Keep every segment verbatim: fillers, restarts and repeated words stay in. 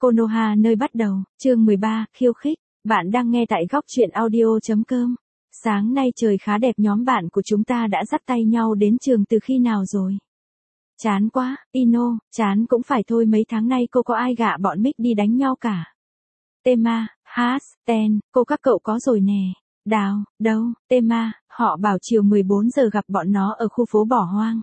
Konoha nơi bắt đầu, chương mười ba, khiêu khích. Bạn đang nghe tại góc truyện audio.com. Sáng nay trời khá đẹp, nhóm bạn của chúng ta đã dắt tay nhau đến trường từ khi nào rồi? Chán quá, Ino, chán cũng phải thôi, mấy tháng nay cô có ai gạ bọn Mick đi đánh nhau cả. Tema, Has, Ten, cô các cậu có rồi nè. Đào, đâu, Tema, họ bảo chiều mười bốn giờ gặp bọn nó ở khu phố bỏ hoang.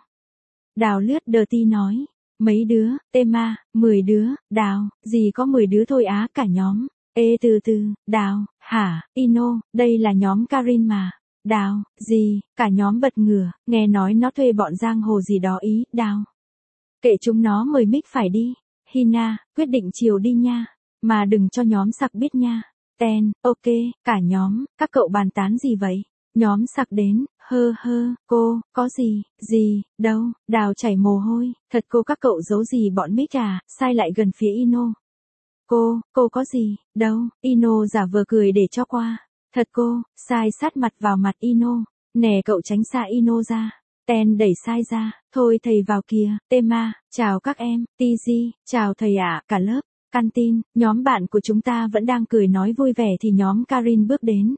Đào lướt Dirty nói. Mấy đứa, Tema, mười đứa, Đào, gì có mười đứa thôi á, cả nhóm. Ê từ từ, Đào, hả, Ino, đây là nhóm Karin mà. Đào, gì, cả nhóm bật ngửa, nghe nói nó thuê bọn giang hồ gì đó ý, Đào. Kệ chúng nó, mời Mick phải đi. Hina, quyết định chiều đi nha. Mà đừng cho nhóm sặc biết nha. Ten, ok, cả nhóm, các cậu bàn tán gì vậy? Nhóm sặc đến, hơ hơ, cô, có gì, gì, đâu, Đào chảy mồ hôi, thật cô các cậu giấu gì bọn Mick à, sai lại gần phía Ino. Cô, cô có gì, đâu, Ino giả vờ cười để cho qua. Thật cô, sai sát mặt vào mặt Ino, nè cậu tránh xa Ino ra. Ten đẩy sai ra, thôi thầy vào kìa, Tema, chào các em, Tz, chào thầy ạ, cả lớp. Canteen, nhóm bạn của chúng ta vẫn đang cười nói vui vẻ thì nhóm Karin bước đến.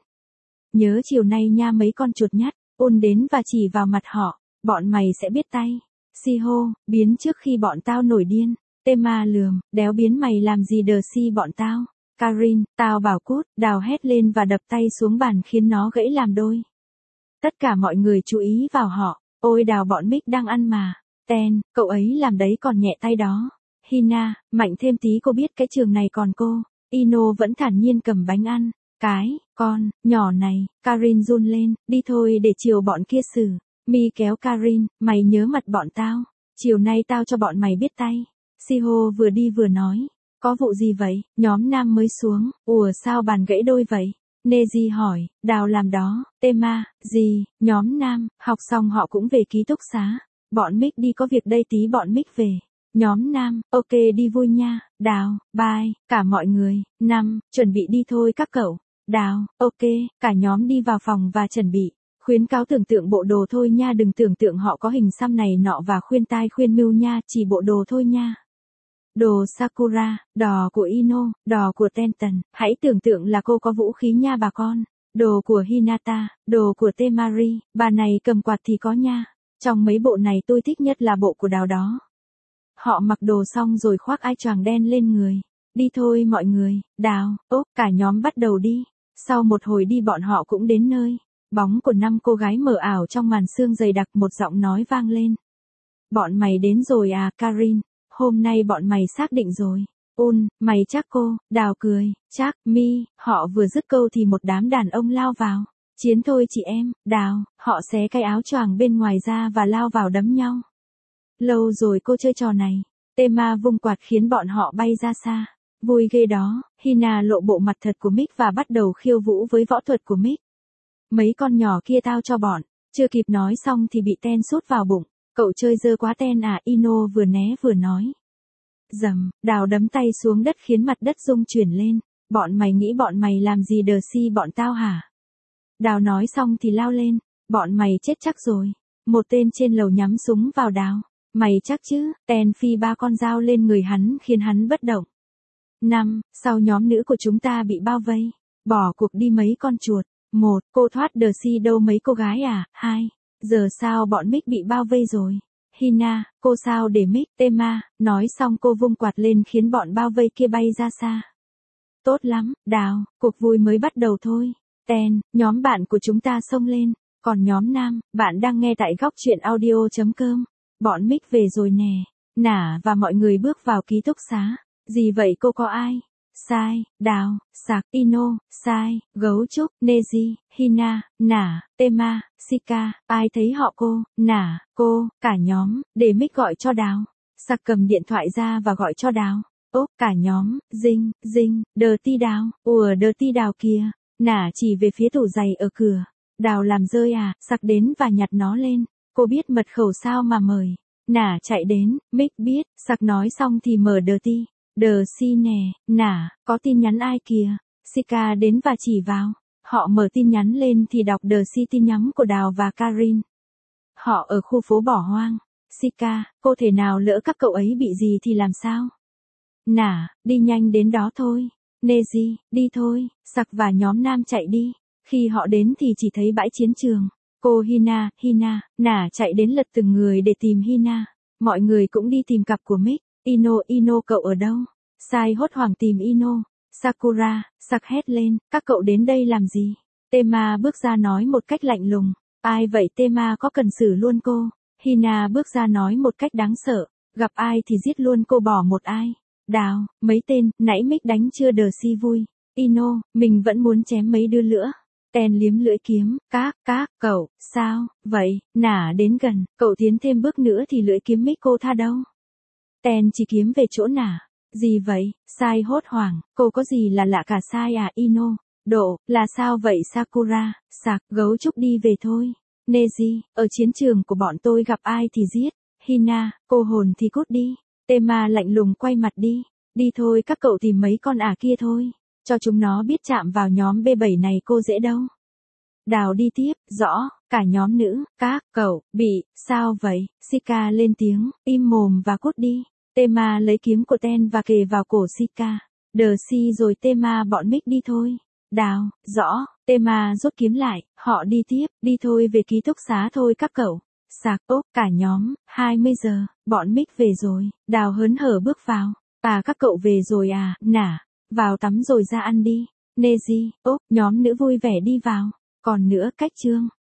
Nhớ chiều nay nha mấy con chuột nhắt, ôn đến và chỉ vào mặt họ, bọn mày sẽ biết tay. Siho, biến trước khi bọn tao nổi điên. Tema lườm, đéo biến mày làm gì đờ si bọn tao. Karin, tao bảo cút, Đào hét lên và đập tay xuống bàn khiến nó gãy làm đôi. Tất cả mọi người chú ý vào họ, ôi Đào bọn Mick đang ăn mà. Ten, cậu ấy làm đấy còn nhẹ tay đó. Hina, mạnh thêm tí, cô biết cái trường này còn cô. Ino vẫn thản nhiên cầm bánh ăn. Cái, con, nhỏ này, Karin run lên, đi thôi để chiều bọn kia xử. Mi kéo Karin, mày nhớ mặt bọn tao. Chiều nay tao cho bọn mày biết tay. Siho vừa đi vừa nói. Có vụ gì vậy? Nhóm nam mới xuống. Ủa sao bàn gãy đôi vậy? Neji hỏi, Đào làm đó. Tema, gì, nhóm nam, học xong họ cũng về ký túc xá. Bọn Mick đi có việc đây, tí bọn Mick về. Nhóm nam, ok đi vui nha. Đào, bye, cả mọi người. Năm, chuẩn bị đi thôi các cậu. Đào, ok, cả nhóm đi vào phòng và chuẩn bị. Khuyến cáo tưởng tượng bộ đồ thôi nha, đừng tưởng tượng họ có hình xăm này nọ và khuyên tai khuyên mưu nha, chỉ bộ đồ thôi nha. Đồ Sakura, đò của Ino, đò của Tenton, hãy tưởng tượng là cô có vũ khí nha bà con. Đồ của Hinata, đồ của Temari, bà này cầm quạt thì có nha. Trong mấy bộ này tôi thích nhất là bộ của Đào đó. Họ mặc đồ xong rồi khoác áo choàng đen lên người. Đi thôi mọi người, Đào, ốp, cả nhóm bắt đầu đi. Sau một hồi đi bọn họ cũng đến nơi. Bóng của năm cô gái mờ ảo trong màn sương dày đặc, một giọng nói vang lên. Bọn mày đến rồi à, Karin, hôm nay bọn mày xác định rồi. Un, mày chắc cô, Đào cười, chắc, Mi, họ vừa dứt câu thì một đám đàn ông lao vào. Chiến thôi chị em, Đào, họ xé cái áo choàng bên ngoài ra và lao vào đấm nhau. Lâu rồi cô chơi trò này. Tema vung quạt khiến bọn họ bay ra xa. Vui ghê đó. Hina lộ bộ mặt thật của Mick và bắt đầu khiêu vũ với võ thuật của Mick. Mấy con nhỏ kia tao cho bọn. Chưa kịp nói xong thì bị Ten sút vào bụng. Cậu chơi dơ quá Ten à, Ino vừa né vừa nói. Dầm, Đào đấm tay xuống đất khiến mặt đất rung chuyển lên. Bọn mày nghĩ bọn mày làm gì đờ si bọn tao hả? Đào nói xong thì lao lên. Bọn mày chết chắc rồi. Một tên trên lầu nhắm súng vào Đào. Mày chắc chứ? Ten phi ba con dao lên người hắn khiến hắn bất động. Năm, sau nhóm nữ của chúng ta bị bao vây. Bỏ cuộc đi mấy con chuột. Một, cô thoát đờ si đâu mấy cô gái à? Hai, giờ sao bọn Mick bị bao vây rồi? Hina, cô sao để Mick? Tema, nói xong cô vung quạt lên khiến bọn bao vây kia bay ra xa. Tốt lắm, Đào, cuộc vui mới bắt đầu thôi. Ten, nhóm bạn của chúng ta xông lên. Còn nhóm nam, bạn đang nghe tại góc truyện audio.com. Bọn Mick về rồi nè. Nả và mọi người bước vào ký túc xá. Gì vậy cô có ai? Sai, Đào, Sạc, Ino, Sai, Gấu Trúc, Neji, Hina, Nả, Tema, Sika, ai thấy họ cô, Nả, cô, cả nhóm, để Mick gọi cho Đào. Sạc cầm điện thoại ra và gọi cho Đào. Ốp, cả nhóm, Dinh, Dinh, Dirty Đào, ùa Dirty Đào kìa. Nả chỉ về phía tủ giày ở cửa. Đào làm rơi à, Sạc đến và nhặt nó lên. Cô biết mật khẩu sao mà mời. Nả chạy đến, Mick biết, Sạc nói xong thì mở Dirty. Đờ si nè, Nả, có tin nhắn ai kìa? Sika đến và chỉ vào. Họ mở tin nhắn lên thì đọc đờ si tin nhắn của Đào và Karin. Họ ở khu phố bỏ hoang. Sika, cô thể nào lỡ các cậu ấy bị gì thì làm sao? Nả, đi nhanh đến đó thôi. Neji, đi thôi. Sặc và nhóm nam chạy đi. Khi họ đến thì chỉ thấy bãi chiến trường. Cô Hina, Hina, Nả chạy đến lật từng người để tìm Hina. Mọi người cũng đi tìm cặp của Mick. Ino, Ino cậu ở đâu? Sai hốt hoảng tìm Ino. Sakura, Sặc hét lên, các cậu đến đây làm gì? Tema bước ra nói một cách lạnh lùng. Ai vậy Tema có cần xử luôn cô? Hina bước ra nói một cách đáng sợ. Gặp ai thì giết luôn cô bỏ một ai. Đào, mấy tên, nãy Mick đánh chưa đờ si vui. Ino, mình vẫn muốn chém mấy đứa nữa. Ten liếm lưỡi kiếm, các, các, cậu, sao, vậy, Nả đến gần, cậu tiến thêm bước nữa thì lưỡi kiếm Mick cô tha đâu. Ten chỉ kiếm về chỗ Nả. Gì vậy, Sai hốt hoảng, cô có gì là lạ cả Sai à Ino. Độ, là sao vậy Sakura, Sặc, gấu trúc đi về thôi. Neji, ở chiến trường của bọn tôi gặp ai thì giết. Hina, cô hồn thì cút đi. Tema lạnh lùng quay mặt đi. Đi thôi các cậu tìm mấy con ả kia thôi. Cho chúng nó biết chạm vào nhóm B bảy này cô dễ đâu. Đào đi tiếp, rõ, cả nhóm nữ, các cậu, bị, sao vậy, Shika lên tiếng, im mồm và cút đi. Tema lấy kiếm của Ten và kề vào cổ Shika. Đờ si rồi Tema bọn Mick đi thôi. Đào, rõ, Tema rút kiếm lại, họ đi tiếp, đi thôi về ký túc xá thôi các cậu. Sạc ốp cả nhóm, hai mươi giờ, bọn Mick về rồi, Đào hớn hở bước vào. À các cậu về rồi à, Nả, vào tắm rồi ra ăn đi. Neji, ốp, nhóm nữ vui vẻ đi vào. Còn nữa cách chương.